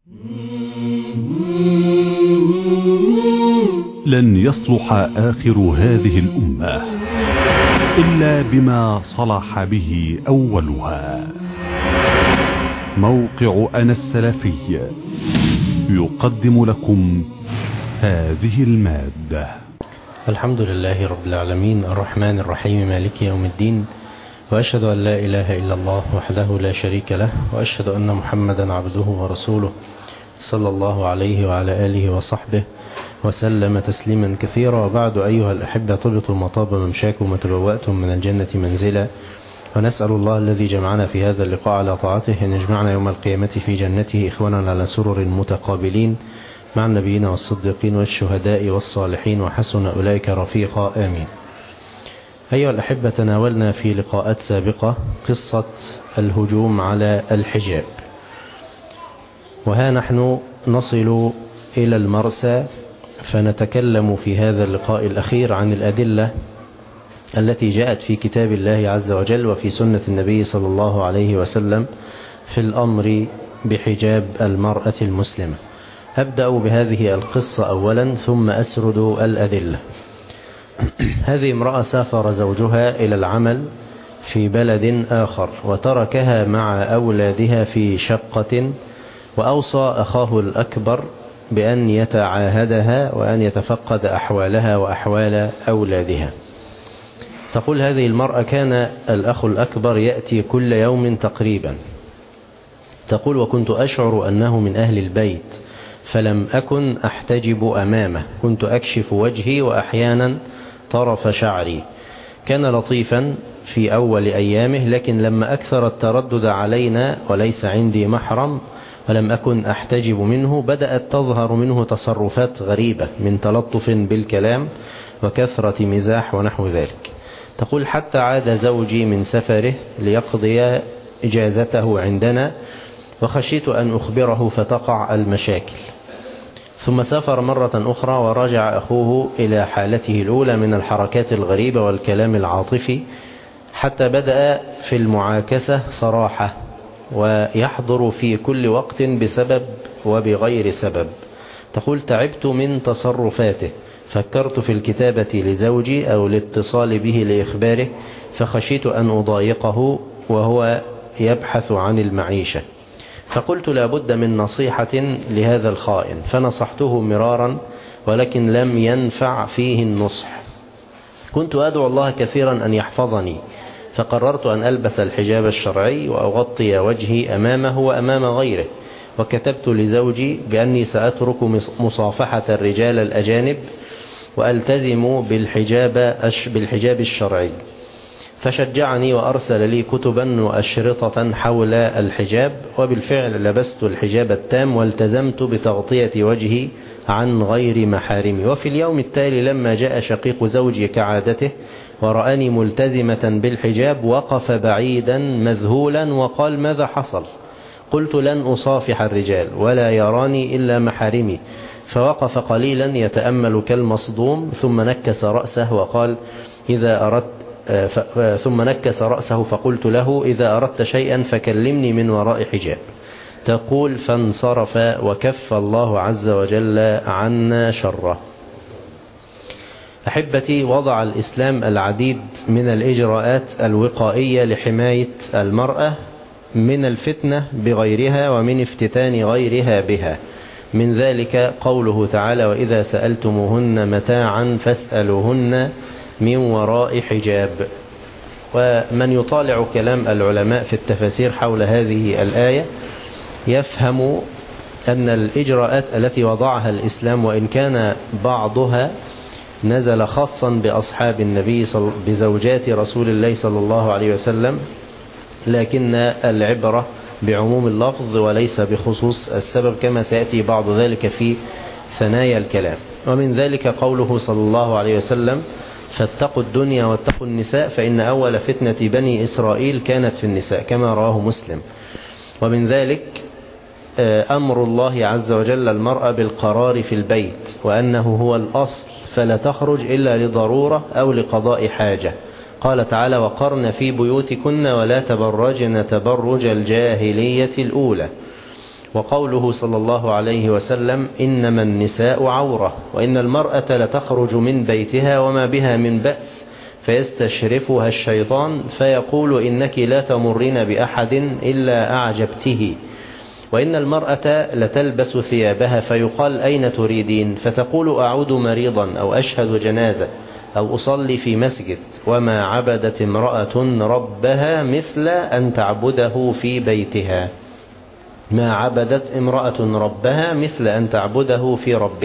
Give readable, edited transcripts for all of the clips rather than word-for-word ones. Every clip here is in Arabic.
لن يصلح آخر هذه الأمة إلا بما صلح به أولها. موقع أنا السلفي يقدم لكم هذه المادة. الحمد لله رب العالمين الرحمن الرحيم مالك يوم الدين، وأشهد أن لا إله إلا الله وحده لا شريك له، وأشهد أن محمدا عبده ورسوله صلى الله عليه وعلى آله وصحبه وسلم تسليما كثيرا. وبعد أيها الأحبة، طبتم وطاب ممشاكم وتبوأتم من الجنة منزلا، ونسأل الله الذي جمعنا في هذا اللقاء على طاعته أن يجمعنا يوم القيامة في جنته إخوانا على سرر متقابلين مع النبيين والصديقين والشهداء والصالحين، وحسن أولئك رفيقا، آمين. أيها الأحبة، تناولنا في لقاءات سابقة قصة الهجوم على الحجاب، وها نحن نصل إلى المرسى، فنتكلم في هذا اللقاء الأخير عن الأدلة التي جاءت في كتاب الله عز وجل وفي سنة النبي صلى الله عليه وسلم في الأمر بحجاب المرأة المسلمة. أبدأ بهذه القصة أولا ثم أسرد الأدلة. هذه امرأة سافر زوجها إلى العمل في بلد آخر وتركها مع أولادها في شقة، وأوصى أخاه الأكبر بأن يتعاهدها وأن يتفقد أحوالها وأحوال أولادها. تقول هذه المرأة: كان الأخ الأكبر يأتي كل يوم تقريبا. تقول: وكنت أشعر أنه من أهل البيت، فلم أكن أحتجب أمامه، كنت أكشف وجهي وأحيانا طرف شعري. كان لطيفا في أول أيامه، لكن لما أكثر التردد علينا وليس عندي محرم ولم أكن أحتجب منه، بدأت تظهر منه تصرفات غريبة من تلطف بالكلام وكثرة مزاح ونحو ذلك. تقول: حتى عاد زوجي من سفره ليقضي إجازته عندنا، وخشيت أن أخبره فتقع المشاكل. ثم سافر مرة أخرى ورجع أخوه إلى حالته الأولى من الحركات الغريبة والكلام العاطفي، حتى بدأ في المعاكسة صراحة، ويحضر في كل وقت بسبب وبغير سبب. تقول: تعبت من تصرفاته، فكرت في الكتابة لزوجي أو الاتصال به لإخباره، فخشيت أن أضايقه وهو يبحث عن المعيشة، فقلت لابد من نصيحة لهذا الخائن، فنصحته مرارا ولكن لم ينفع فيه النصح. كنت أدعو الله كثيرا أن يحفظني، فقررت أن ألبس الحجاب الشرعي وأغطي وجهي أمامه وأمام غيره، وكتبت لزوجي بأني سأترك مصافحة الرجال الأجانب وألتزم بالحجاب الشرعي. فشجعني وأرسل لي كتبا وأشرطة حول الحجاب، وبالفعل لبست الحجاب التام والتزمت بتغطية وجهي عن غير محارمي. وفي اليوم التالي لما جاء شقيق زوجي كعادته ورآني ملتزمة بالحجاب، وقف بعيدا مذهولا وقال: ماذا حصل؟ قلت: لن أصافح الرجال ولا يراني إلا محارمي. فوقف قليلا يتأمل كالمصدوم، ثم نكس رأسه وقال: ثم نكس رأسه، فقلت له: إذا أردت شيئا فكلمني من وراء حجاب. تقول: فانصرف وكف الله عز وجل عنا شره. أحبتي، وضع الإسلام العديد من الإجراءات الوقائية لحماية المرأة من الفتنة بغيرها ومن افتتان غيرها بها. من ذلك قوله تعالى: وإذا سألتموهن متاعا فاسألوهن من وراء حجاب. ومن يطالع كلام العلماء في التفاسير حول هذه الآية يفهم أن الإجراءات التي وضعها الإسلام، وإن كان بعضها نزل خاصا بأصحاب النبي بزوجات رسول الله صلى الله عليه وسلم، لكن العبرة بعموم اللفظ وليس بخصوص السبب، كما سيأتي بعض ذلك في ثنايا الكلام. ومن ذلك قوله صلى الله عليه وسلم: فاتقوا الدنيا واتقوا النساء، فإن أول فتنة بني إسرائيل كانت في النساء، كما رواه مسلم. ومن ذلك أمر الله عز وجل المرأة بالقرار في البيت، وأنه هو الأصل، فلا تخرج إلا لضرورة أو لقضاء حاجة. قال تعالى: وقرن في بيوتكن ولا تبرجن تبرج الجاهلية الأولى. وقوله صلى الله عليه وسلم إنما النساء عورة وإن المرأة لتخرج من بيتها وما بها من بأس فيستشرفها الشيطان فيقول إنك لا تمرين بأحد إلا أعجبته وإن المرأة لتلبس ثيابها فيقال أين تريدين فتقول أعود مريضا أو أشهد جنازة أو أصلي في مسجد وما عبدت امرأة ربها مثل أن تعبده في بيتها ما عبدت امرأة ربها مثل أن تعبده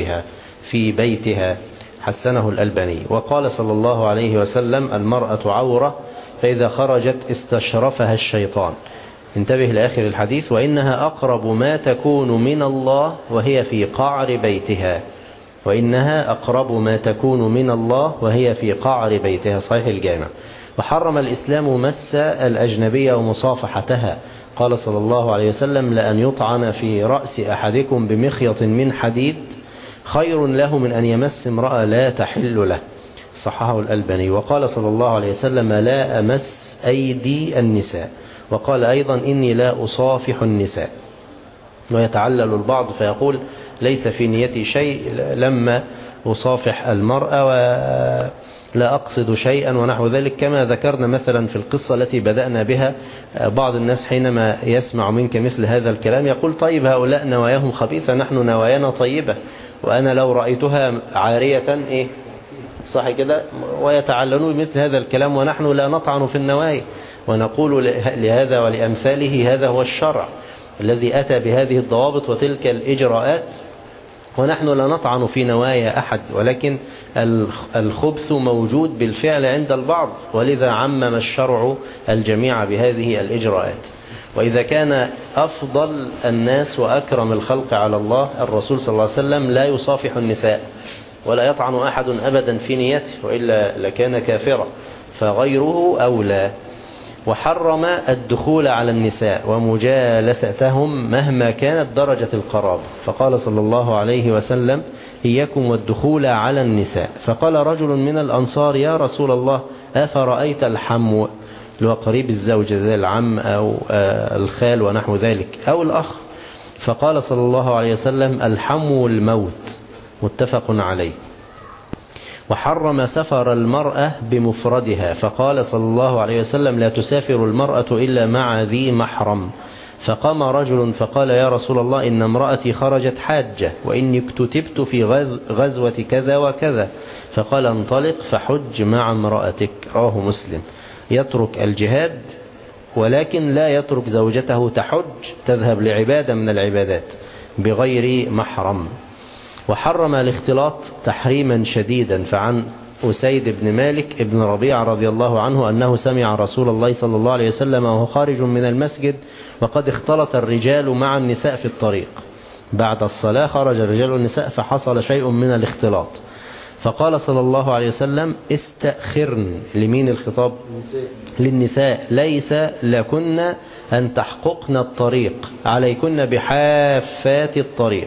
في بيتها حسنه الألباني. وقال صلى الله عليه وسلم المرأة عورة فإذا خرجت استشرفها الشيطان. انتبه لآخر الحديث وإنها أقرب ما تكون من الله وهي في قعر بيتها وإنها أقرب ما تكون من الله وهي في قعر بيتها صحيح الجامع. وحرم الإسلام مس الأجنبية ومصافحتها قال صلى الله عليه وسلم لأن يطعن في رأس أحدكم بمخيط من حديد خير له من أن يمس امرأة لا تحل له صححه الألباني. وقال صلى الله عليه وسلم لا أمس أيدي النساء وقال أيضا إني لا أصافح النساء. ويتعلل البعض فيقول ليس في نيتي شيء لما أصافح المرأة ولا أقصد شيئا ونحو ذلك كما ذكرنا مثلا في القصة التي بدأنا بها. بعض الناس حينما يسمع منك مثل هذا الكلام يقول طيب هؤلاء نواياهم خبيثة نحن نوايانا طيبة وأنا لو رأيتها عارية إيه صح كده ويتعللون مثل هذا الكلام ونحن لا نطعن في النوايا ونقول لهذا ولأمثاله هذا هو الشرع الذي أتى بهذه الضوابط وتلك الإجراءات ونحن لا نطعن في نوايا أحد ولكن الخبث موجود بالفعل عند البعض ولذا عمم الشرع الجميع بهذه الإجراءات. وإذا كان أفضل الناس وأكرم الخلق على الله الرسول صلى الله عليه وسلم لا يصافح النساء ولا يطعن أحد أبدا في نيته وإلا لكان كافرا فغيره أولى. وحرم الدخول على النساء ومجالستهم مهما كانت درجة القرابة فقال صلى الله عليه وسلم إياكم والدخول على النساء. فقال رجل من الأنصار يا رسول الله أفرأيت الحمو اللي هو قريب الزوجة زي العم أو الخال ونحو ذلك أو الأخ فقال صلى الله عليه وسلم الحمو الموت متفق عليه. وحرم سفر المرأة بمفردها فقال صلى الله عليه وسلم لا تسافر المرأة إلا مع ذي محرم. فقام رجل فقال يا رسول الله إن امرأتي خرجت حاجة وإني اكتتبت في غزوة كذا وكذا فقال انطلق فحج مع امرأتك رواه مسلم. يترك الجهاد ولكن لا يترك زوجته تحج تذهب لعبادة من العبادات بغير محرم. وحرم الاختلاط تحريما شديدا فعن أسيد بن مالك ابن ربيع رضي الله عنه أنه سمع رسول الله صلى الله عليه وسلم وهو خارج من المسجد وقد اختلط الرجال مع النساء في الطريق بعد الصلاة خرج الرجال والنساء فحصل شيء من الاختلاط فقال صلى الله عليه وسلم استأخرن. لمين الخطاب؟ للنساء ليس لكن أن تحققن الطريق عليكن بحافات الطريق.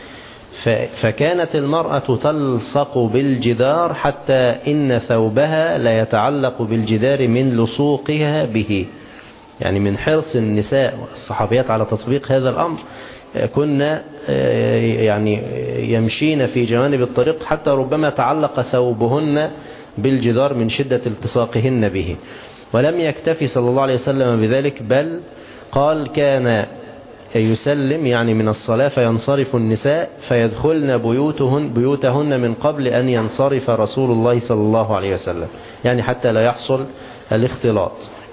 فكانت المرأة تلصق بالجدار حتى إن ثوبها لا يتعلق بالجدار من لصوقها به يعني من حرص النساء والصحابيات على تطبيق هذا الأمر كنا يعني يمشين في جوانب الطريق حتى ربما تعلق ثوبهن بالجدار من شدة التصاقهن به. ولم يكتفي صلى الله عليه وسلم بذلك بل قال كان يسلم يعني من الصلاة فينصرف النساء فيدخلن بيوتهن من قبل أن ينصرف رسول الله صلى الله عليه وسلم يعني حتى لا يحصل الاختلاط.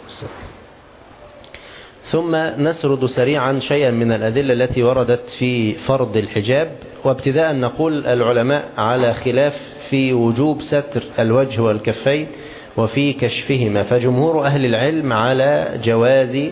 ثم نسرد سريعا شيئا من الأدلة التي وردت في فرض الحجاب. وابتداء نقول العلماء على خلاف في وجوب ستر الوجه والكفين وفي كشفهما فجمهور أهل العلم على جواز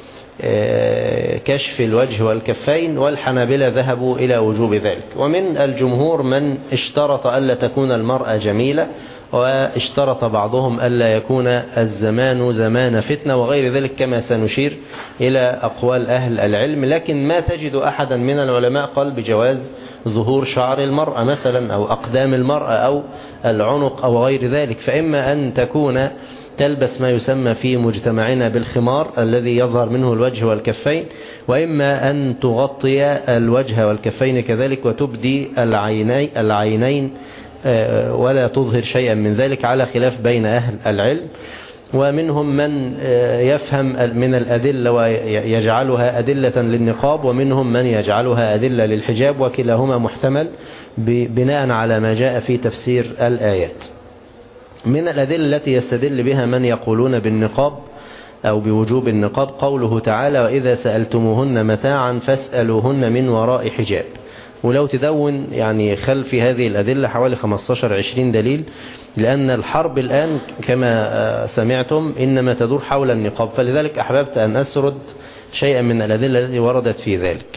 كشف الوجه والكفين والحنابلة ذهبوا إلى وجوب ذلك. ومن الجمهور من اشترط ألا تكون المرأة جميلة واشترط بعضهم ألا يكون الزمان زمان فتنة وغير ذلك كما سنشير إلى أقوال أهل العلم. لكن ما تجد أحدا من العلماء قال بجواز ظهور شعر المرأة مثلا أو أقدام المرأة أو العنق أو غير ذلك. فإما أن تكون تلبس ما يسمى في مجتمعنا بالخمار الذي يظهر منه الوجه والكفين، وإما أن تغطي الوجه والكفين كذلك وتبدي العينين ولا تظهر شيئا من ذلك، على خلاف بين أهل العلم. ومنهم من يفهم من الأدلة ويجعلها أدلة للنقاب، ومنهم من يجعلها أدلة للحجاب، وكلاهما محتمل بناء على ما جاء في تفسير الآيات. من الأدلة التي يستدل بها من يقولون بالنقاب أو بوجوب النقاب قوله تعالى: وإذا سألتموهن متاعا فاسألوهن من وراء حجاب. ولو تدون يعني خلف هذه الأدلة حوالي 15-20 دليل، لأن الحرب الآن كما سمعتم إنما تدور حول النقاب، فلذلك أحببت أن أسرد شيئا من الأدلة التي وردت في ذلك،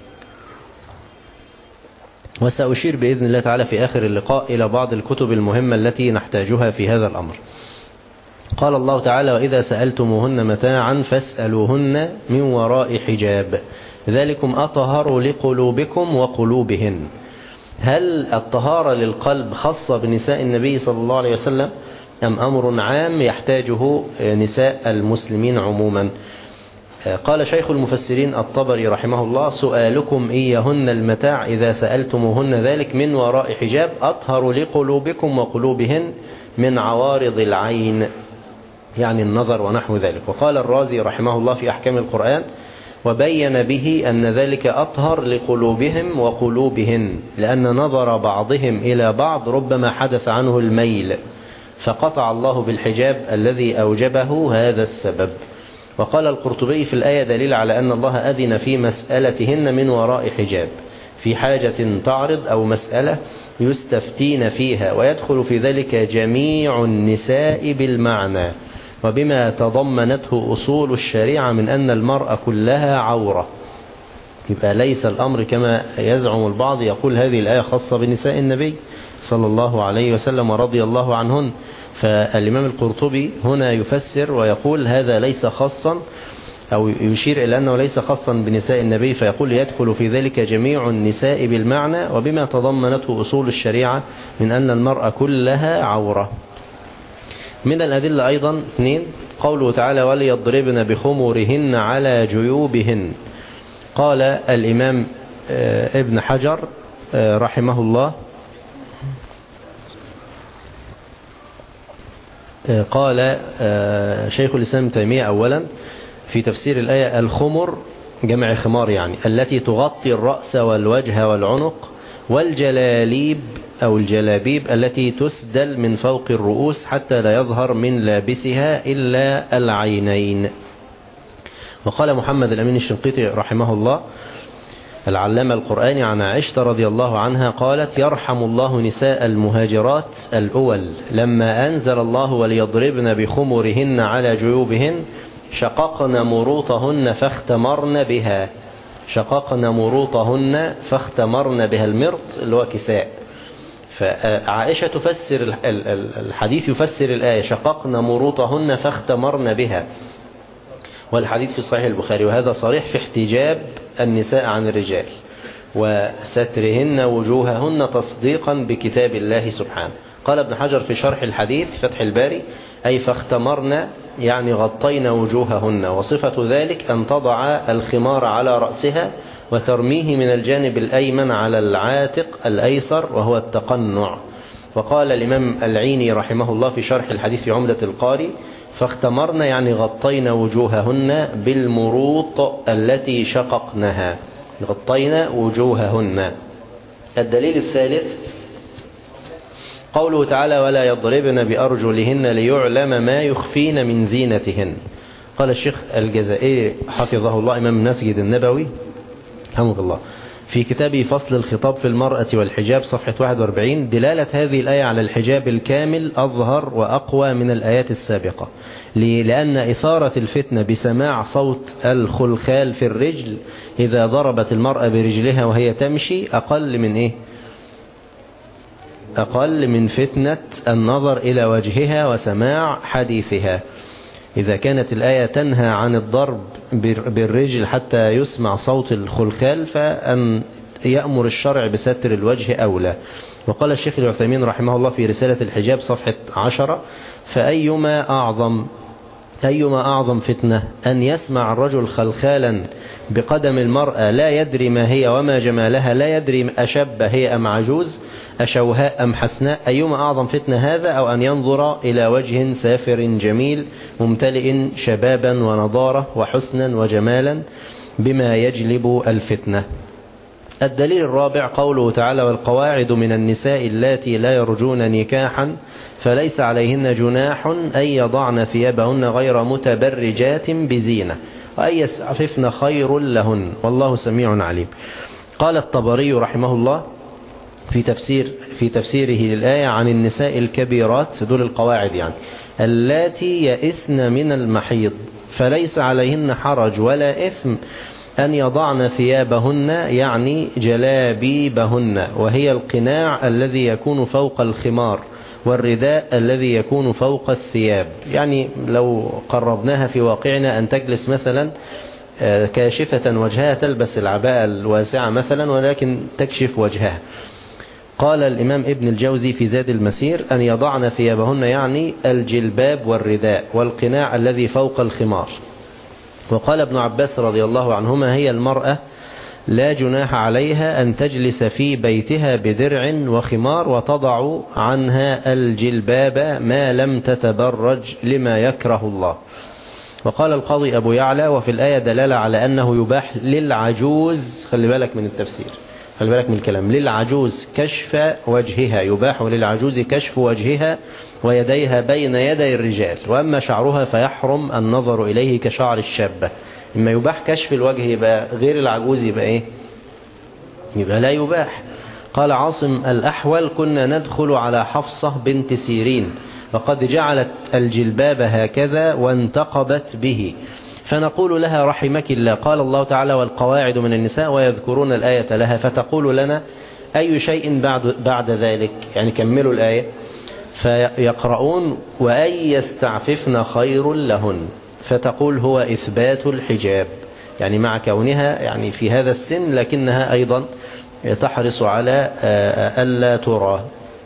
وسأشير بإذن الله تعالى في آخر اللقاء إلى بعض الكتب المهمة التي نحتاجها في هذا الأمر. قال الله تعالى: وإذا سألتموهن متاعا فاسألوهن من وراء حجاب ذلكم أطهر لقلوبكم وقلوبهن. هل الطهارة للقلب خاصة بنساء النبي صلى الله عليه وسلم أم أمر عام يحتاجه نساء المسلمين عموما؟ قال شيخ المفسرين الطبري رحمه الله: سؤالكم إيهن المتاع إذا سألتموهن ذلك من وراء حجاب أطهر لقلوبكم وقلوبهن من عوارض العين، يعني النظر ونحو ذلك. وقال الرازي رحمه الله في أحكام القرآن: وبين به أن ذلك أطهر لقلوبهم وقلوبهن، لأن نظر بعضهم إلى بعض ربما حدث عنه الميل، فقطع الله بالحجاب الذي أوجبه هذا السبب. وقال القرطبي: في الآية دليل على أن الله أذن في مسألتهن من وراء حجاب في حاجة تعرض أو مسألة يستفتين فيها، ويدخل في ذلك جميع النساء بالمعنى وبما تضمنته أصول الشريعة من أن المرأة كلها عورة. يبقى ليس الأمر كما يزعم البعض يقول هذه الآية خاصة بنساء النبي صلى الله عليه وسلم ورضي الله عنهن. فالإمام القرطبي هنا يفسر ويقول هذا ليس خاصا، أو يشير إلى أنه ليس خاصا بنساء النبي، فيقول يدخل في ذلك جميع النساء بالمعنى وبما تضمنته أصول الشريعة من أن المرأة كلها عورة. من الأدلة أيضا 2 قوله تعالى: وليضربن بخمرهن على جيوبهن. قال الإمام ابن حجر رحمه الله: قال شيخ الإسلام ابن تيمية أولا في تفسير الآية: الخمر جمع خمار، يعني التي تغطي الرأس والوجه والعنق، والجلاليب أو الجلابيب التي تسدل من فوق الرؤوس حتى لا يظهر من لابسها إلا العينين. وقال محمد الأمين الشنقيطي رحمه الله العلامة القرآني عن عائشة رضي الله عنها قالت: يرحم الله نساء المهاجرات الأول لما أنزل الله وليضربن بخمرهن على جيوبهن شققن مروطهن فاختمرن بها. شققن مروطهن فاختمرن بها، المرط اللي هو كساء. فعائشة تفسر الحديث، يفسر الآية: شققن مروطهن فاختمرن بها، والحديث في صحيح البخاري. وهذا صريح في احتجاب النساء عن الرجال وسترهن وجوههن تصديقا بكتاب الله سبحانه. قال ابن حجر في شرح الحديث فتح الباري: أي فاختمرن يعني غطين وجوههن، وصفة ذلك أن تضع الخمار على رأسها وترميه من الجانب الأيمن على العاتق الأيسر وهو التقنع. وقال الإمام العيني رحمه الله في شرح الحديث في عمدة القاري: فاختمرن يعني غطين وجوههن بالمروط التي شققنها، غطين وجوههن. الدليل الثالث قوله تعالى: ولا يضربن بأرجلهن ليعلم ما يخفين من زينتهن. قال الشيخ الجزائري حفظه الله إمام المسجد النبوي حمد الله في كتابه فصل الخطاب في المرأة والحجاب صفحة 41: دلالة هذه الآية على الحجاب الكامل أظهر وأقوى من الآيات السابقة، لأن إثارة الفتنة بسماع صوت الخلخال في الرجل إذا ضربت المرأة برجلها وهي تمشي أقل من إيه؟ أقل من فتنة النظر إلى وجهها وسماع حديثها. إذا كانت الآية تنهى عن الضرب بالرجل حتى يسمع صوت الخلخال، فأن يأمر الشرع بستر الوجه أو لا. وقال الشيخ العثيمين رحمه الله في رسالة الحجاب صفحة 10: فأيما أعظم فتنة أن يسمع الرجل خلخالا بقدم المرأة لا يدري ما هي وما جمالها، لا يدري أشب هي أم عجوز، أشوهاء أم حسناء. أيما أعظم فتنة هذا أو أن ينظر إلى وجه سافر جميل ممتلئ شبابا ونضارة وحسنا وجمالا بما يجلب الفتنة. الدليل الرابع قوله تعالى: والقواعد من النساء اللاتي لا يرجون نكاحا فليس عليهن جناح أن يضعن ثيابهن غير متبرجات بزينة وأن يستعففن خير لهن والله سميع عليم. قال الطبري رحمه الله في تفسيره للآية عن النساء الكبيرات، دول القواعد يعني، اللاتي يئسن من المحيض فليس عليهن حرج ولا إثم أن يضعن ثيابهن، يعني جلابيبهن، وهي القناع الذي يكون فوق الخمار والرداء الذي يكون فوق الثياب. يعني لو قربناها في واقعنا أن تجلس مثلا كاشفة وجهها، تلبس العباءة الواسعة مثلا ولكن تكشف وجهها. قال الإمام ابن الجوزي في زاد المسير: أن يضعن ثيابهن يعني الجلباب والرداء والقناع الذي فوق الخمار. وقال ابن عباس رضي الله عنهما: هي المرأة لا جناح عليها أن تجلس في بيتها بدرع وخمار وتضع عنها الجلباب ما لم تتبرج لما يكره الله. وقال القاضي أبو يعلى: وفي الآية دلالة على أنه يباح للعجوز، خلي بالك من التفسير، خلي بالك من الكلام، للعجوز كشف وجهها، يباح للعجوز كشف وجهها ويديها بين يدي الرجال، وأما شعرها فيحرم النظر إليه كشعر الشابة. إما يباح كشف الوجه يبقى غير العجوز يبقى إيه؟ يبقى لا يباح. قال عاصم الأحول: كنا ندخل على حفصة بنت سيرين وقد جعلت الجلباب هكذا وانتقبت به، فنقول لها: رحمك الله. قال الله تعالى: والقواعد من النساء، ويذكرون الآية لها، فتقول لنا: أي شيء بعد ذلك؟ يعني كملوا الآية. فيقرؤون: وأن يستعففن خير لهن، فتقول: هو إثبات الحجاب، يعني مع كونها يعني في هذا السن لكنها أيضا تحرص على ألا ترى.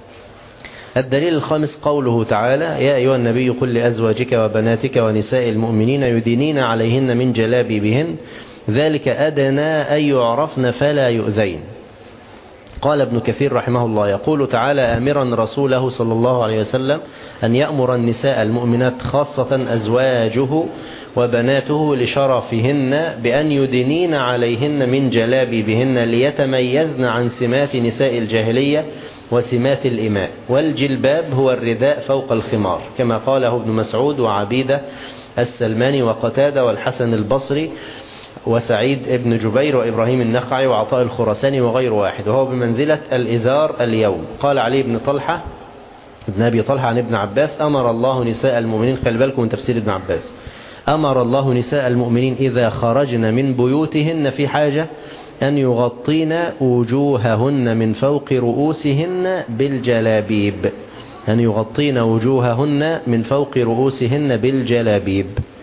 الدليل الخامس قوله تعالى: يا أيها النبي قل لأزواجك وبناتك ونساء المؤمنين يدينين عليهن من جلابيبهن ذلك أدنى أن يعرفن فلا يؤذين. قال ابن كثير رحمه الله: يقول تعالى آمرا رسوله صلى الله عليه وسلم أن يأمر النساء المؤمنات خاصة أزواجه وبناته لشرفهن بأن يدنين عليهن من جلابيبهن ليتميزن عن سمات نساء الجاهلية وسمات الإماء. والجلباب هو الرداء فوق الخمار، كما قاله ابن مسعود وعبيدة السلماني وقتادة والحسن البصري وسعيد ابن جبير وإبراهيم النخعي وعطاء الخرساني وغير واحد، وهو بمنزلة الإزار اليوم. قال علي بن طلحة ابن أبي طلحة عن ابن عباس: أمر الله نساء المؤمنين، خلي بالكم من تفسير ابن عباس، أمر الله نساء المؤمنين إذا خرجن من بيوتهن في حاجة أن يغطين وجوههن من فوق رؤوسهن بالجلابيب، أن يغطين وجوههن من فوق رؤوسهن بالجلابيب.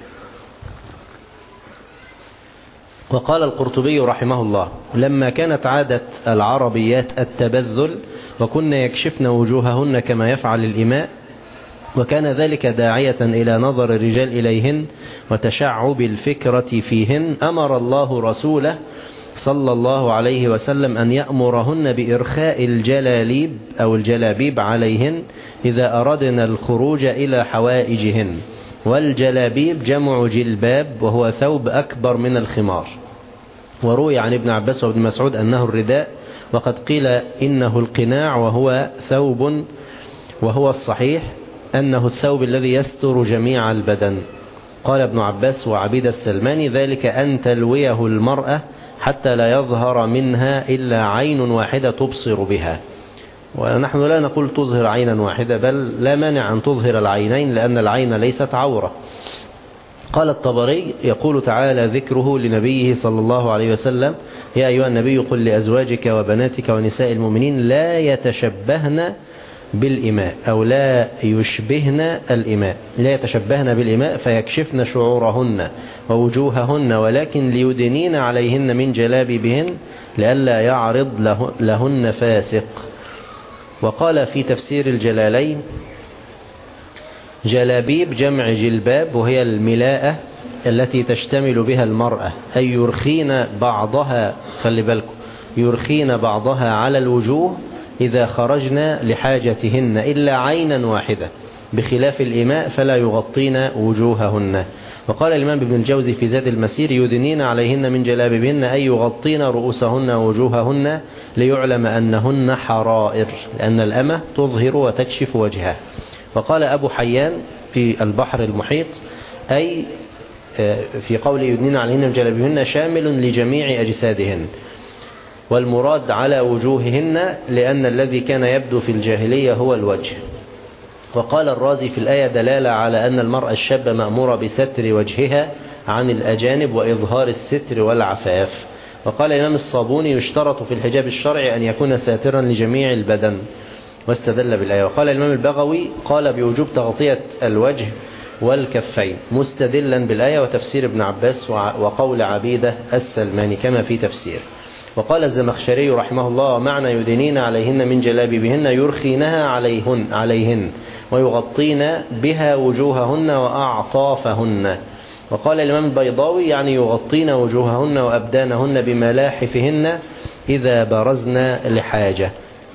وقال القرطبي رحمه الله: لما كانت عادة العربيات التبذل وكن يكشفن وجوههن كما يفعل الإماء، وكان ذلك داعية إلى نظر الرجال إليهن وتشعب الفكرة فيهن، أمر الله رسوله صلى الله عليه وسلم أن يأمرهن بإرخاء الجلاليب أو الجلابيب عليهن إذا أردنا الخروج إلى حوائجهن. والجلابيب جمع جلباب وهو ثوب أكبر من الخمار. وروي عن ابن عباس وابن مسعود أنه الرداء، وقد قيل إنه القناع وهو ثوب، وهو الصحيح أنه الثوب الذي يستر جميع البدن. قال ابن عباس وعبيد السلماني: ذلك أن تلويه المرأة حتى لا يظهر منها إلا عين واحدة تبصر بها. ونحن لا نقول تظهر عينا واحدة، بل لا مانع أن تظهر العينين لأن العين ليست عورة. قال الطبري: يقول تعالى ذكره لنبيه صلى الله عليه وسلم: يا أيها النبي قل لأزواجك وبناتك ونساء المؤمنين لا يتشبهن بالإماء أو لا يشبهن الإماء، لا يتشبهن بالإماء فيكشفن شعورهن ووجوههن، ولكن ليدنين عليهن من جلابيبهن لئلا يعرض لهن فاسق. وقال في تفسير الجلالين: جلابيب جمع جلباب، وهي الملاءة التي تشتمل بها المرأة، أي يرخين بعضها، خلي بالكم، يرخين بعضها على الوجوه إذا خرجنا لحاجتهن إلا عينا واحدة، بخلاف الإماء فلا يغطين وجوههن. وقال الإمام ابن الجوزي في زاد المسير: يدنين عليهن من جلابيبهن، أي يغطين رؤوسهن ووجوههن ليعلم أنهن حرائر، لأن الأمة تظهر وتكشف وجهها. وقال أبو حيان في البحر المحيط: أي في قول يدنين عليهن من جلابيبهن شامل لجميع أجسادهن، والمراد على وجوههن لأن الذي كان يبدو في الجاهلية هو الوجه. وقال الرازي في الآية دلالة على أن المرأة الشابة مأمورة بستر وجهها عن الأجانب وإظهار الستر والعفاف. وقال الإمام الصابوني: يشترط في الحجاب الشرعي أن يكون ساترا لجميع البدن، واستدل بالآية. وقال الإمام البغوي: قال بوجوب تغطية الوجه والكفين، مستدلا بالآية وتفسير ابن عباس وقول عبيدة السلماني كما في تفسير. وقال الزمخشري رحمه الله: معنى يدنين عليهن من جلابيبهن يرخينها عليهن ويغطين بها وجوههن وأعطافهن. وقال الإمام البيضاوي: يعني يغطين وجوههن وأبدانهن بملاحفهن إذا برزن لحاجة.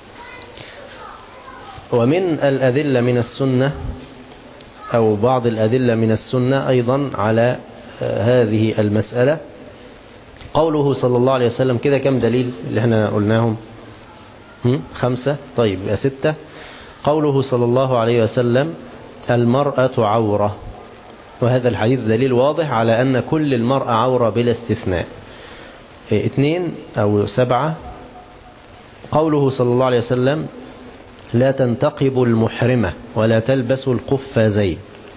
ومن الأدلة من السنة أو بعض الأدلة من السنة أيضا على هذه المسألة قوله صلى الله عليه وسلم. كده كم دليل اللي احنا قلناهم؟ 5. طيب 6. قوله صلى الله عليه وسلم: المرأة عورة، وهذا الحديث دليل واضح على أن كل المرأة عورة بلا استثناء. 2 أو 7. قوله صلى الله عليه وسلم: لا تنتقب المحرمة ولا تلبس القفازين،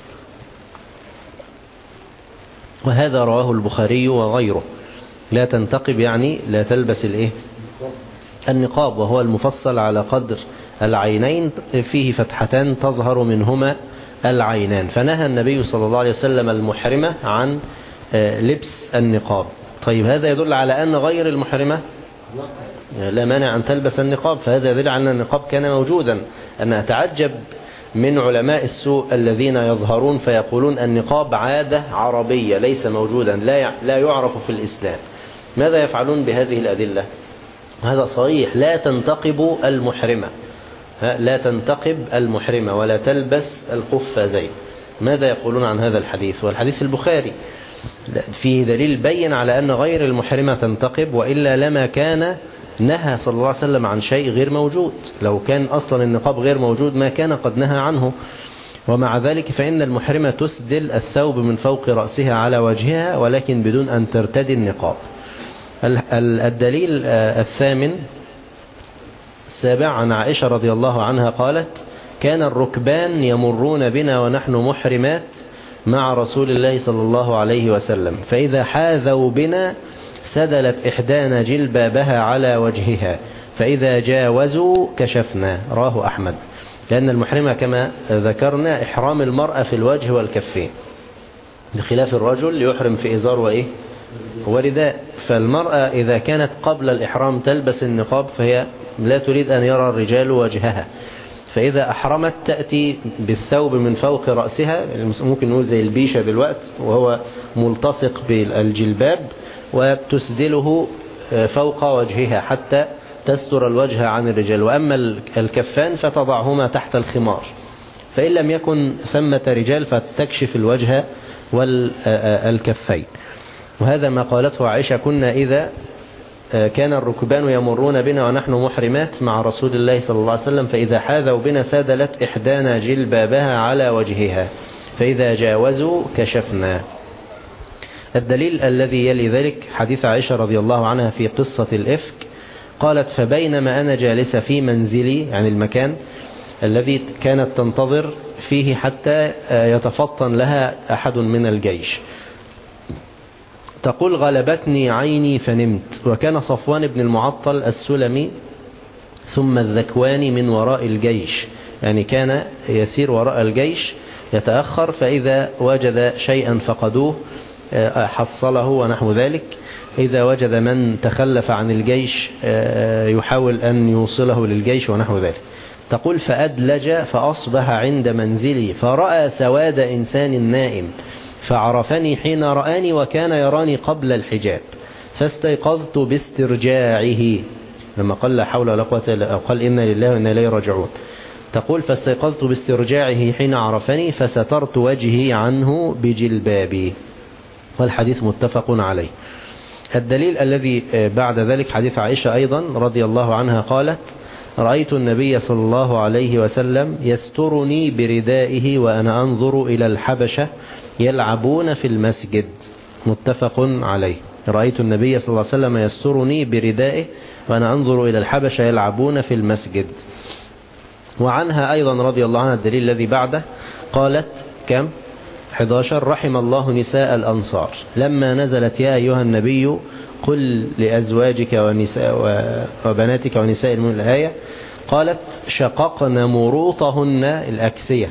وهذا رواه البخاري وغيره. لا تنتقب يعني لا تلبس النقاب، وهو المفصل على قدر العينين، فيه فتحتان تظهر منهما العينان، فنهى النبي صلى الله عليه وسلم المحرمة عن لبس النقاب. طيب هذا يدل على أن غير المحرمة لا مانع أن تلبس النقاب، فهذا يدل على أن النقاب كان موجودا. أنا أتعجب من علماء السوء الذين يظهرون فيقولون النقاب عادة عربية ليس موجودا، لا يعرف في الإسلام. ماذا يفعلون بهذه الأدلة؟ هذا صريح: لا تنتقب المحرمة، لا تنتقب المحرمة ولا تلبس القفازين. ماذا يقولون عن هذا الحديث؟ والحديث البخاري فيه دليل بين على أن غير المحرمة تنتقب، وإلا لما كان نهى صلى الله عليه وسلم عن شيء غير موجود. لو كان أصلا النقاب غير موجود ما كان قد نهى عنه. ومع ذلك فإن المحرمة تسدل الثوب من فوق رأسها على وجهها ولكن بدون أن ترتدي النقاب. الدليل 7 عن عائشة رضي الله عنها قالت: كان الركبان يمرون بنا ونحن محرمات مع رسول الله صلى الله عليه وسلم، فإذا حاذوا بنا سدلت إحدانا جلبابها على وجهها، فإذا جاوزوا كشفنا. رواه أحمد. لأن المحرمة كما ذكرنا إحرام المرأة في الوجه والكفين، بخلاف الرجل يحرم في إزار ورداء. فالمرأة إذا كانت قبل الإحرام تلبس النقاب فهي لا تريد أن يرى الرجال وجهها، فإذا أحرمت تأتي بالثوب من فوق رأسها، ممكن نقول زي البيشة دلوقتي، وهو ملتصق بالجلباب، وتسدله فوق وجهها حتى تستر الوجه عن الرجال. وأما الكفان فتضعهما تحت الخمار، فإن لم يكن ثمة رجال فتكشف الوجه والكفين. وهذا ما قالته عائشة: كنا إذا كان الركبان يمرون بنا ونحن محرمات مع رسول الله صلى الله عليه وسلم، فإذا حاذوا بنا سادلت إحدانا جلبابها على وجهها، فإذا جاوزوا كشفنا. الدليل الذي يلي ذلك حديث عائشة رضي الله عنها في قصة الإفك، قالت: فبينما أنا جالسة في منزلي، يعني المكان الذي كانت تنتظر فيه حتى يتفطن لها أحد من الجيش، تقول: غلبتني عيني فنمت. وكان صفوان بن المعطل السلمي ثم الذكواني من وراء الجيش، يعني كان يسير وراء الجيش يتأخر، فإذا وجد شيئا فقدوه حصله ونحو ذلك. إذا وجد من تخلف عن الجيش يحاول أن يوصله للجيش ونحو ذلك. تقول فأدلج فأصبح عند منزلي فرأى سواد إنسان نائم فعرفني حين رآني وكان يراني قبل الحجاب فاستيقظت باسترجاعه. لما قال لا حول ولا قوة إلا بالله، قال إنا لله وإنا إليه راجعون. تقول فاستيقظت باسترجاعه حين عرفني فسترت وجهي عنه بجلبابي. والحديث متفق عليه. الدليل الذي بعد ذلك حديث عائشة أيضا رضي الله عنها قالت رأيت النبي صلى الله عليه وسلم يسترني بردائه وأنا أنظر إلى الحبشة يلعبون في المسجد. متفق عليه. رأيت النبي صلى الله عليه وسلم يسترني بردائه وأنا أنظر إلى الحبشة يلعبون في المسجد. وعنها أيضا رضي الله عنها الدليل الذي بعده قالت كم 11 رحم الله نساء الأنصار لما نزلت يا أيها النبي قل لأزواجك وبناتك ونساء المؤمنين الآية قالت شققن مروطهن الأكسية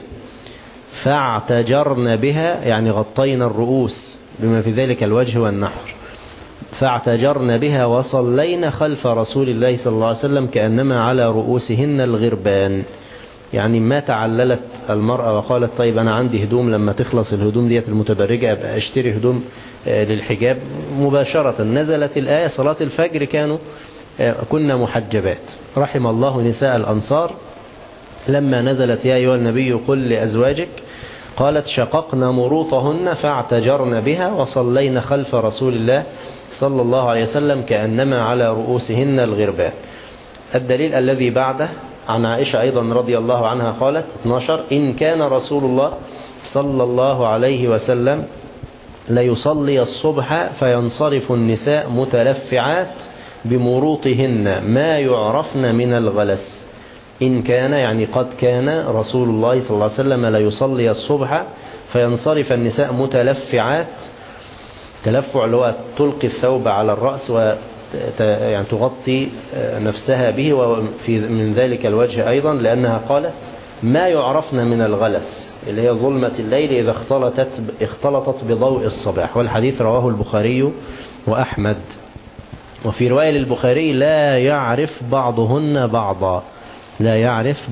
فاعتجرن بها يعني غطينا الرؤوس بما في ذلك الوجه والنحر فاعتجرن بها وصلين خلف رسول الله صلى الله عليه وسلم كأنما على رؤوسهن الغربان. يعني ما تعللت المرأة وقالت طيب أنا عندي هدوم لما تخلص الهدوم ديت المتبرجة أبقى أشتري هدوم للحجاب. مباشرة نزلت الآية صلاة الفجر كنا محجبات. رحم الله نساء الأنصار لما نزلت يا أيها النبي قل لأزواجك قالت شققن مروطهن فاعتجرن بها وصلين خلف رسول الله صلى الله عليه وسلم كأنما على رؤوسهن الغربان. الدليل الذي بعده عن عائشة أيضا رضي الله عنها قالت 12 إن كان رسول الله صلى الله عليه وسلم ليصلي الصبح فينصرف النساء متلفعات بمروطهن ما يعرفن من الغلس. إن كان يعني قد كان رسول الله صلى الله عليه وسلم ليصلي الصبح فينصرف النساء متلفعات. تلفع اللي هو تلقي الثوب على الرأس يعني تغطي نفسها به وفي من ذلك الوجه أيضا لأنها قالت ما يعرفن من الغلس اللي هي ظلمة الليل إذا اختلطت بضوء الصباح. والحديث رواه البخاري وأحمد. وفي رواية للبخاري لا يعرف بعضهن بعضا لا يعرف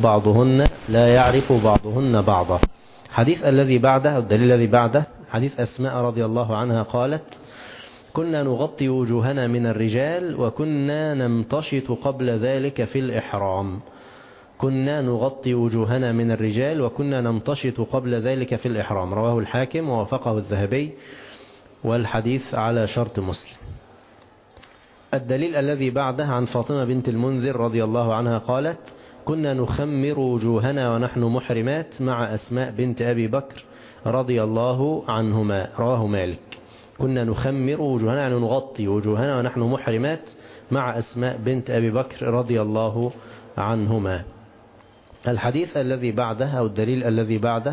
بعضهن بعضا. حديث الذي بعده الدليل الذي بعده حديث أسماء رضي الله عنها قالت كنا نغطي وجوهنا من الرجال وكنا نمتشط قبل ذلك في الإحرام. كنا نغطي وجوهنا من الرجال وكنا نمتشط قبل ذلك في الإحرام. رواه الحاكم ووافقه الذهبي والحديث على شرط مسلم. الدليل الذي بعده عن فاطمة بنت المنذر رضي الله عنها قالت كنا نخمر وجوهنا ونحن محرمات مع أسماء بنت أبي بكر رضي الله عنهما. رواه مالك. كنا نخمر وجوهنا يعني نغطي وجوهنا ونحن محرمات مع أسماء بنت أبي بكر رضي الله عنهما. الحديث الذي بعده أو الدليل الذي بعده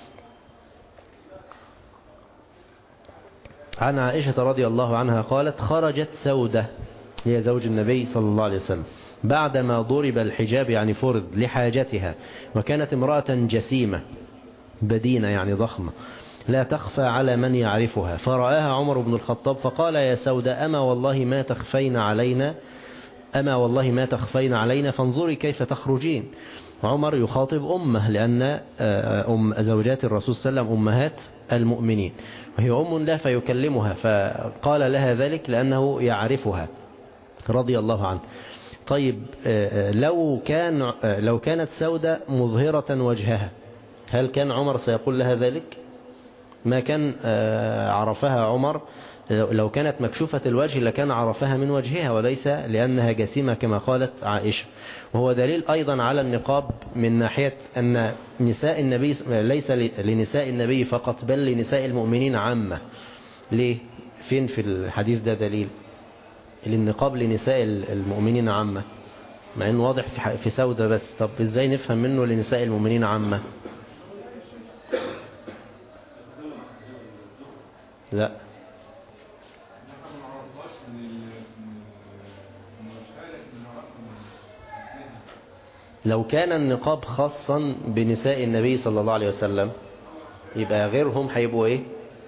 عن عائشة رضي الله عنها قالت خرجت سودة هي زوج النبي صلى الله عليه وسلم بعدما ضرب الحجاب يعني فرض لحاجتها وكانت امرأة جسيمة بدينة يعني ضخمة لا تخفى على من يعرفها فرآها عمر بن الخطاب فقال يا سودة أما والله ما تخفين علينا فانظري كيف تخرجين. عمر يخاطب أمه لأن زوجات الرسول صلى الله عليه وسلم أمهات المؤمنين وهي أم لا فيكلمها فقال لها ذلك لأنه يعرفها رضي الله عنه. طيب لو كانت سودة مظهرة وجهها هل كان عمر سيقول لها ذلك؟ ما كان عرفها عمر. لو كانت مكشوفة الوجه لكان عرفها من وجهها وليس لأنها جسيمة كما قالت عائشة. وهو دليل أيضا على النقاب من ناحية أن نساء النبي ليس لنساء النبي فقط بل لنساء المؤمنين عامة. ليه؟ فين في الحديث ده دليل للنقاب لنساء المؤمنين عامة مع أنه واضح في سودة بس؟ طب إزاي نفهم منه لنساء المؤمنين عامة؟ لا لو كان النقاب خاصا بنساء النبي صلى الله عليه وسلم يبقى غيرهم هيبقوا ايه؟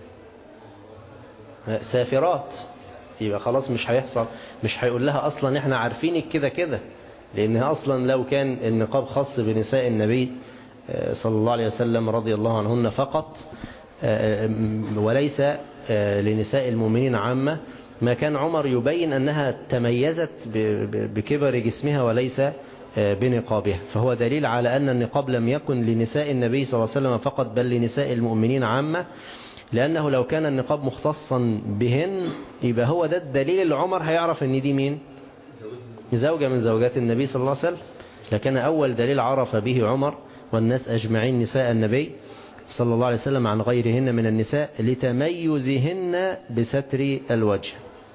سافرات. يبقى خلاص مش هيحصل، مش هيقول لها اصلا احنا عارفينك كده كده، لانها اصلا لو كان النقاب خاص بنساء النبي صلى الله عليه وسلم رضي الله عنهن فقط وليس لنساء المؤمنين عامة، ما كان عمر يبين أنها تميزت بكبر جسمها وليس بنقابها. فهو دليل على أن النقاب لم يكن لنساء النبي صلى الله عليه وسلم فقط بل لنساء المؤمنين عامة، لأنه لو كان النقاب مختصا بهن يبقى هو ده الدليل اللي عمر هيعرف أن دي مين؟ زوجة من زوجات النبي صلى الله عليه وسلم. لكن أول دليل عرف به عمر والناس أجمعين نساء النبي صلى الله عليه وسلم عن غيرهن من النساء لتميزهن بستر الوجه.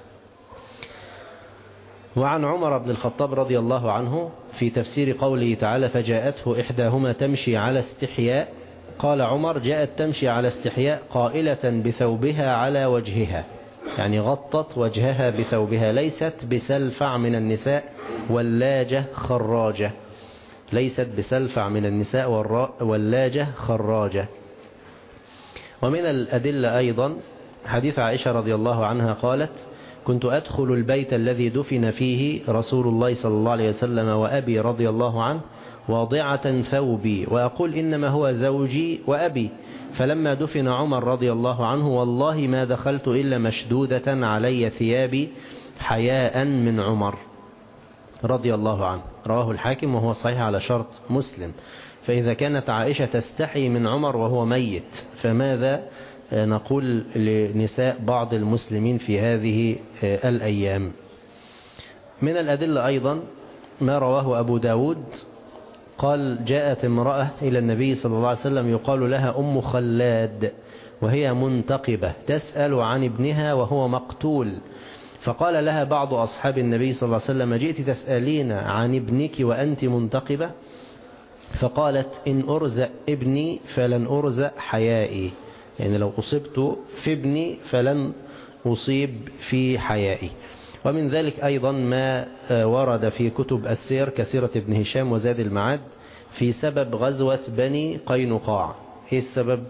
وعن عمر بن الخطاب رضي الله عنه في تفسير قوله تعالى فجاءته إحداهما تمشي على استحياء، قال عمر جاءت تمشي على استحياء قائلة بثوبها على وجهها، يعني غطت وجهها بثوبها، ليست بسلفع من النساء ولاجة خراجة، ليست بسلفع من النساء ولاجة خراجة. ومن الأدلة أيضا حديث عائشة رضي الله عنها قالت كنت أدخل البيت الذي دفن فيه رسول الله صلى الله عليه وسلم وأبي رضي الله عنه واضعة ثوبي وأقول إنما هو زوجي وأبي، فلما دفن عمر رضي الله عنه والله ما دخلت إلا مشدودة علي ثيابي حياء من عمر رضي الله عنه. رواه الحاكم وهو صحيح على شرط مسلم. فإذا كانت عائشة تستحي من عمر وهو ميت فماذا نقول لنساء بعض المسلمين في هذه الأيام؟ من الأدلة أيضا ما رواه أبو داود قال جاءت امرأة إلى النبي صلى الله عليه وسلم يقال لها أم خلاد وهي منتقبة تسأل عن ابنها وهو مقتول، فقال لها بعض أصحاب النبي صلى الله عليه وسلم جئت تسألين عن ابنك وأنت منتقبة؟ فقالت إن أرزق ابني فلن أرزق حيائي، يعني لو أصبت في ابني فلن أصيب في حيائي. ومن ذلك أيضا ما ورد في كتب السير كسيرة ابن هشام وزاد المعاد في سبب غزوة بني قينقاع. إيه السبب؟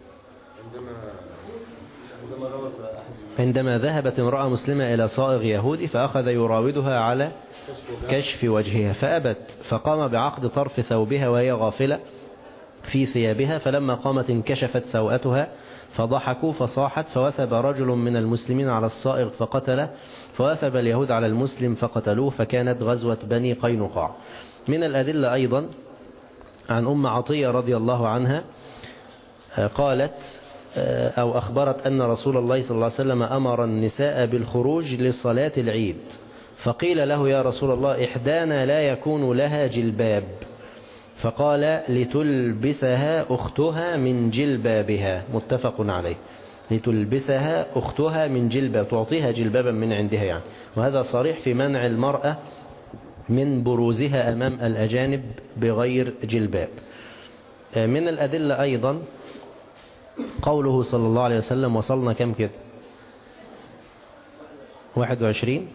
عندما ذهبت امرأة مسلمة إلى صائغ يهودي فأخذ يراودها على كشف وجهها فأبت، فقام بعقد طرف ثوبها وهي غافلة في ثيابها، فلما قامت انكشفت سوءتها فضحكوا فصاحت، فوثب رجل من المسلمين على الصائغ فقتله، فوثب اليهود على المسلم فقتلوه، فكانت غزوة بني قينقاع. من الأدلة أيضا عن أم عطية رضي الله عنها قالت أو أخبرت أن رسول الله صلى الله عليه وسلم أمر النساء بالخروج لصلاة العيد، فقيل له يا رسول الله إحدانا لا يكون لها جلباب، فقال لتلبسها أختها من جلبابها، متفق عليه، لتلبسها أختها من جلباب، تعطيها جلبابا من عندها يعني. وهذا صريح في منع المرأة من بروزها أمام الأجانب بغير جلباب. من الأدلة أيضا قوله صلى الله عليه وسلم، وصلنا كم كده 21،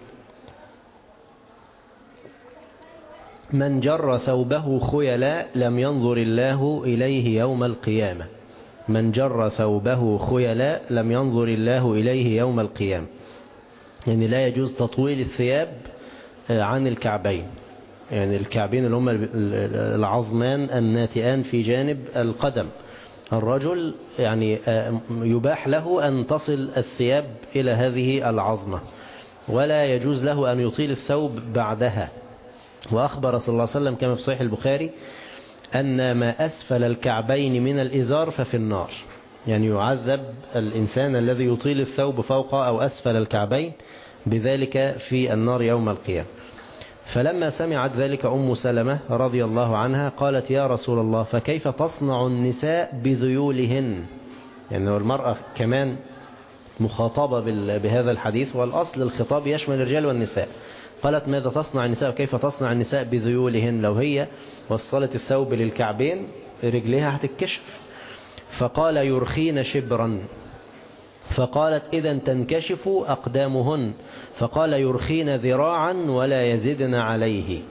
من جر ثوبه خيلاء لم ينظر الله إليه يوم القيامة، من جر ثوبه خيلاء لم ينظر الله إليه يوم القيامة، يعني لا يجوز تطويل الثياب عن الكعبين، يعني الكعبين اللي هم العظمان الناتئان في جانب القدم، الرجل يعني يباح له أن تصل الثياب إلى هذه العظمة ولا يجوز له أن يطيل الثوب بعدها. وأخبر صلى الله عليه وسلم كما في صحيح البخاري أن ما أسفل الكعبين من الإزار ففي النار، يعني يعذب الإنسان الذي يطيل الثوب فوق أو أسفل الكعبين بذلك في النار يوم القيامة. فلما سمعت ذلك أم سلمة رضي الله عنها قالت يا رسول الله فكيف تصنع النساء بذيولهن، يعني المرأة كمان مخاطبة بهذا الحديث، والأصل الخطاب يشمل الرجال والنساء. قالت ماذا تصنع النساء وكيف تصنع النساء بذيولهن، لو هي وصلت الثوب للكعبين رجليها هتتكشف. فقال يرخين شبرا، فقالت إذا تنكشف أقدامهن، فقال يرخين ذراعا ولا يزدن عليه،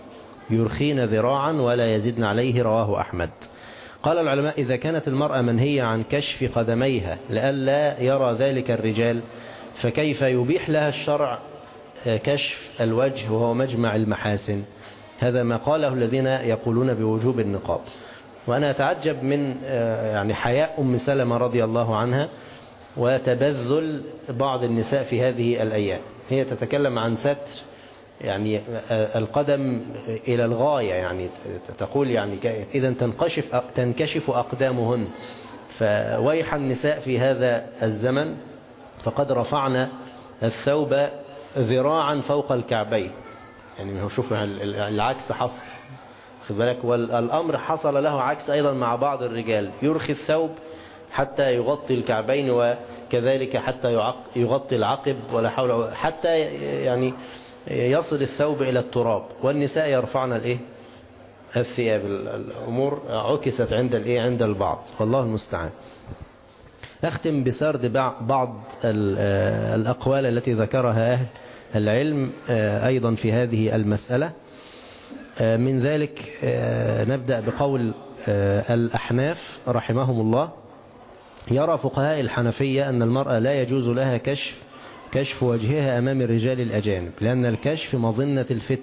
يرخين ذراعا ولا يزدن عليه، رواه أحمد. قال العلماء: إذا كانت المرأة منهية عن كشف قدميها لئلا يرى ذلك الرجال، فكيف يبيح لها الشرع كشف الوجه وهو مجمع المحاسن؟ هذا ما قاله الذين يقولون بوجوب النقاب. وأنا أتعجب من يعني حياء أم سلمة رضي الله عنها وتبذل بعض النساء في هذه الأيام. هي تتكلم عن ستر يعني القدم إلى الغاية، يعني تقول يعني إذا تنكشف أقدامهن، فويح النساء في هذا الزمن فقد رفعنا الثوب ذراعا فوق الكعبين. يعني شوف العكس حصل، خد بالك، والأمر حصل له عكس أيضا مع بعض الرجال، يرخي الثوب حتى يغطي الكعبين، وكذلك حتى يغطي العقب، ولا حول، حتى يعني يصل الثوب إلى التراب، والنساء يرفعن الثياب. الأمور عكست عند البعض، والله المستعان. أختم بسرد بعض الأقوال التي ذكرها أهل العلم أيضا في هذه المسألة. من ذلك نبدأ بقول الأحناف رحمهم الله. يرى فقهاء الحنفية أن المرأة لا يجوز لها كشف وجهها أمام الرجال الأجانب، لأن الكشف مظنة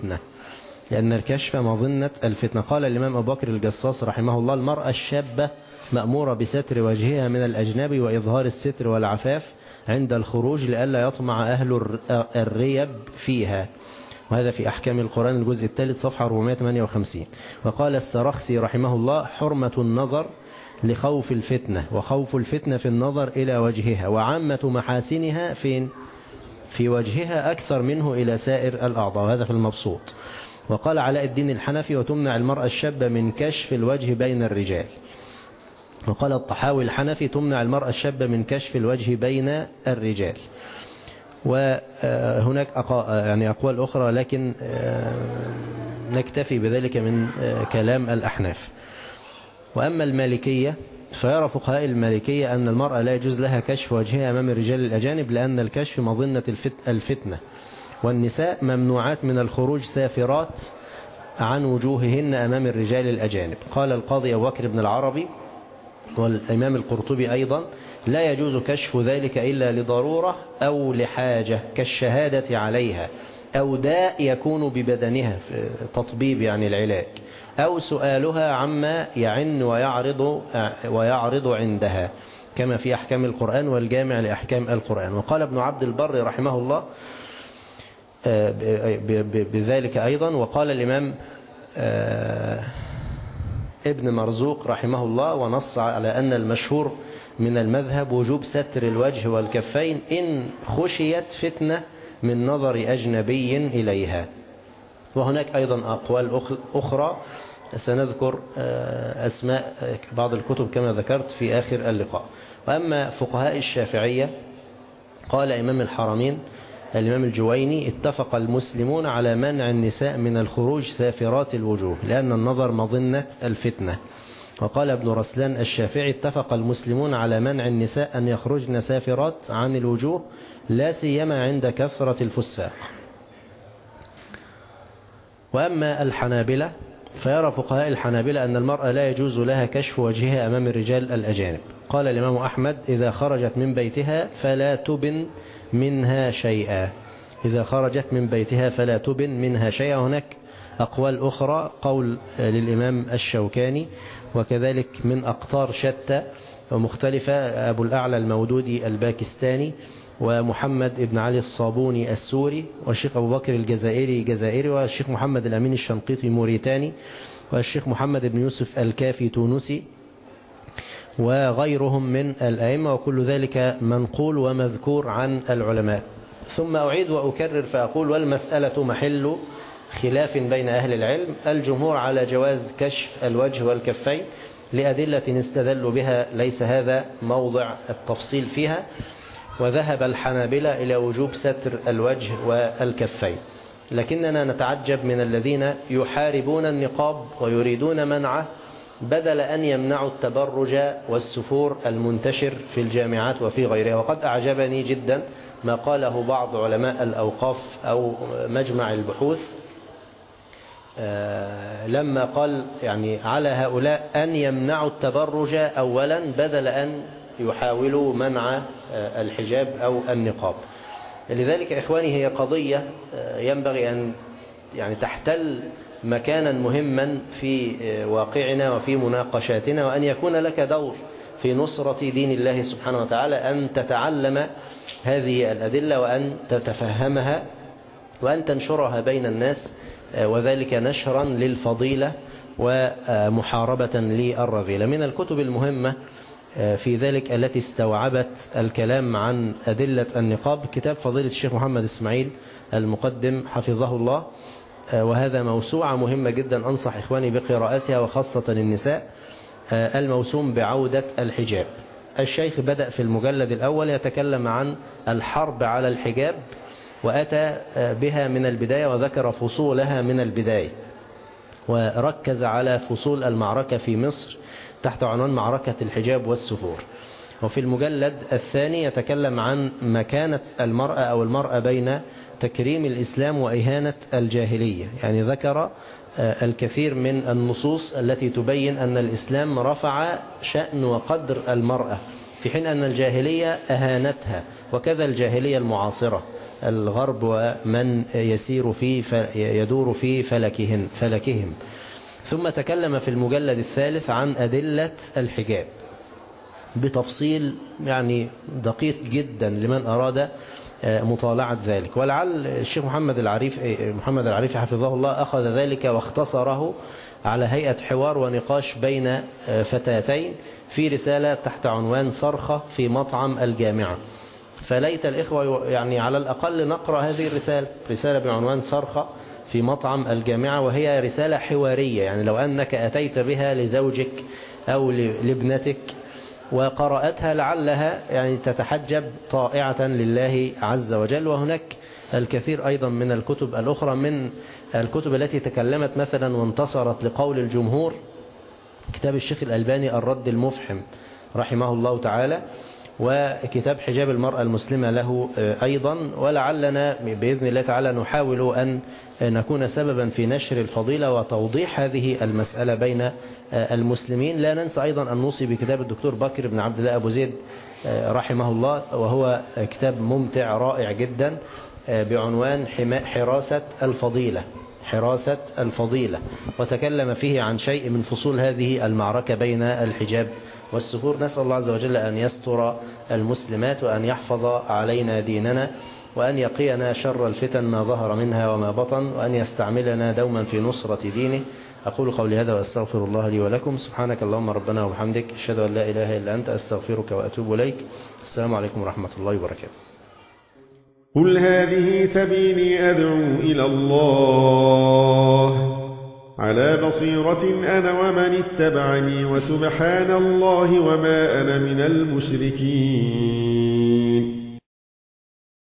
الفتنة. قال الإمام أبو بكر الجصاص رحمه الله: المرأة الشابة مأمورة بستر وجهها من الأجنبي وإظهار الستر والعفاف عند الخروج لئلا يطمع أهل الريب فيها. وهذا في أحكام القرآن الجزء الثالث صفحة 458. وقال السرخسي رحمه الله: حرمة النظر لخوف الفتنة، وخوف الفتنة في النظر إلى وجهها، وعامة محاسنها في وجهها أكثر منه إلى سائر الأعضاء. وهذا في المبسوط. وقال علاء الدين الحنفي: وتمنع المرأة الشابة من كشف الوجه بين الرجال. وقال الطحاوي الحنفي: تمنع المرأة الشابة من كشف الوجه بين الرجال. وهناك يعني أقوال أخرى، لكن نكتفي بذلك من كلام الأحناف. وأما المالكية فيرى فقهاء المالكية أن المرأة لا يجوز لها كشف وجهها أمام الرجال الأجانب، لأن الكشف مظنة الفتنة، والنساء ممنوعات من الخروج سافرات عن وجوههن أمام الرجال الأجانب. قال القاضي أبو بكر بن العربي والإمام القرطبي أيضا: لا يجوز كشف ذلك إلا لضرورة أو لحاجة كالشهادة عليها، أو داء يكون ببدنها، تطبيب يعني العلاج، أو سؤالها عما يعن ويعرض عندها، كما في أحكام القرآن والجامع لأحكام القرآن. وقال ابن عبد البر رحمه الله بذلك أيضا. وقال الإمام ابن مرزوق رحمه الله ونص على أن المشهور من المذهب وجوب ستر الوجه والكفين إن خشيت فتنة من نظر أجنبي إليها. وهناك أيضا أقوال أخرى سنذكر أسماء بعض الكتب كما ذكرت في آخر اللقاء. وأما فقهاء الشافعية قال إمام الحرمين الإمام الجويني: اتفق المسلمون على منع النساء من الخروج سافرات الوجوه لأن النظر مظنة الفتنة. وقال ابن رسلان الشافعي: اتفق المسلمون على منع النساء أن يخرجن سافرات عن الوجوه لا سيما عند كثرة الفساق. وأما الحنابلة فيرى فقهاء الحنابلة أن المرأة لا يجوز لها كشف وجهها أمام الرجال الأجانب. قال الإمام أحمد: إذا خرجت من بيتها فلا تبن منها شيئا. هناك أقوال أخرى، قول للإمام الشوكاني، وكذلك من أقطار شتى ومختلفة أبو الأعلى المودودي الباكستاني، ومحمد ابن علي الصابوني السوري، والشيخ أبو بكر الجزائري جزائري، والشيخ محمد الأمين الشنقيطي موريتاني، والشيخ محمد بن يوسف الكافي تونسي، وغيرهم من الأئمة، وكل ذلك منقول ومذكور عن العلماء. ثم أعيد وأكرر فأقول: والمسألة محل خلاف بين أهل العلم. الجمهور على جواز كشف الوجه والكفين لأدلة استدلوا بها، ليس هذا موضع التفصيل فيها. وذهب الحنابلة إلى وجوب ستر الوجه والكفين. لكننا نتعجب من الذين يحاربون النقاب ويريدون منعه بدل أن يمنعوا التبرج والسفور المنتشر في الجامعات وفي غيرها. وقد أعجبني جدا ما قاله بعض علماء الأوقاف أو مجمع البحوث لما قال يعني على هؤلاء أن يمنعوا التبرج أولا بدل أن يحاولوا منع الحجاب أو النقاب. لذلك إخواني هي قضية ينبغي أن يعني تحتل مكانا مهما في واقعنا وفي مناقشاتنا، وأن يكون لك دور في نصرة دين الله سبحانه وتعالى، أن تتعلم هذه الأدلة وأن تتفهمها وأن تنشرها بين الناس، وذلك نشرا للفضيلة ومحاربة للرذيلة. من الكتب المهمة في ذلك التي استوعبت الكلام عن أدلة النقاب كتاب فضيلة الشيخ محمد إسماعيل المقدم حفظه الله، وهذا موسوعة مهمة جدا أنصح إخواني بقراءتها وخاصة النساء، الموسوم بعودة الحجاب. الشيخ بدأ في المجلد الأول يتكلم عن الحرب على الحجاب، وأتى بها من البداية وذكر فصولها من البداية، وركز على فصول المعركة في مصر تحت عنوان معركة الحجاب والسفور. وفي المجلد الثاني يتكلم عن مكانة المرأة أو المرأة بين تكريم الإسلام وإهانة الجاهلية، يعني ذكر الكثير من النصوص التي تبين أن الإسلام رفع شأن وقدر المرأة في حين أن الجاهلية أهانتها، وكذا الجاهلية المعاصرة الغرب ومن يدور في فلكهم. ثم تكلم في المجلد الثالث عن أدلة الحجاب بتفصيل يعني دقيق جدا لمن أراد مطالعة ذلك. ولعل الشيخ محمد العريفي حفظه الله أخذ ذلك واختصره على هيئة حوار ونقاش بين فتاتين في رسالة تحت عنوان صرخة في مطعم الجامعة. فليت الإخوة يعني على الأقل نقرأ هذه رسالة بعنوان صرخة في مطعم الجامعة، وهي رسالة حوارية، يعني لو أنك أتيت بها لزوجك أو لابنتك وقرأتها لعلها يعني تتحجب طائعة لله عز وجل. وهناك الكثير أيضا من الكتب الأخرى، من الكتب التي تكلمت مثلا وانتصرت لقول الجمهور كتاب الشيخ الألباني الرد المفحم رحمه الله تعالى، وكتاب حجاب المرأة المسلمة له أيضا. ولعلنا بإذن الله تعالى نحاول أن نكون سببا في نشر الفضيلة وتوضيح هذه المسألة بين المسلمين. لا ننسى أيضا أن نوصي بكتاب الدكتور بكر بن عبد الله أبو زيد رحمه الله، وهو كتاب ممتع رائع جدا بعنوان حراسة الفضيلة، وتكلم فيه عن شيء من فصول هذه المعركة بين الحجاب والسفور. نسأل الله عز وجل أن يستر المسلمات وأن يحفظ علينا ديننا وأن يقينا شر الفتن ما ظهر منها وما بطن، وأن يستعملنا دوما في نصرة دينه. أقول قولي هذا وأستغفر الله لي ولكم. سبحانك اللهم ربنا وبحمدك، أشهد أن لا إله إلا أنت، أستغفرك وأتوب إليك. السلام عليكم ورحمة الله وبركاته. قل هذه سبيلي أدعو إلى الله على بصيرة أنا ومن اتبعني، وسبحان الله وما أنا من المشركين.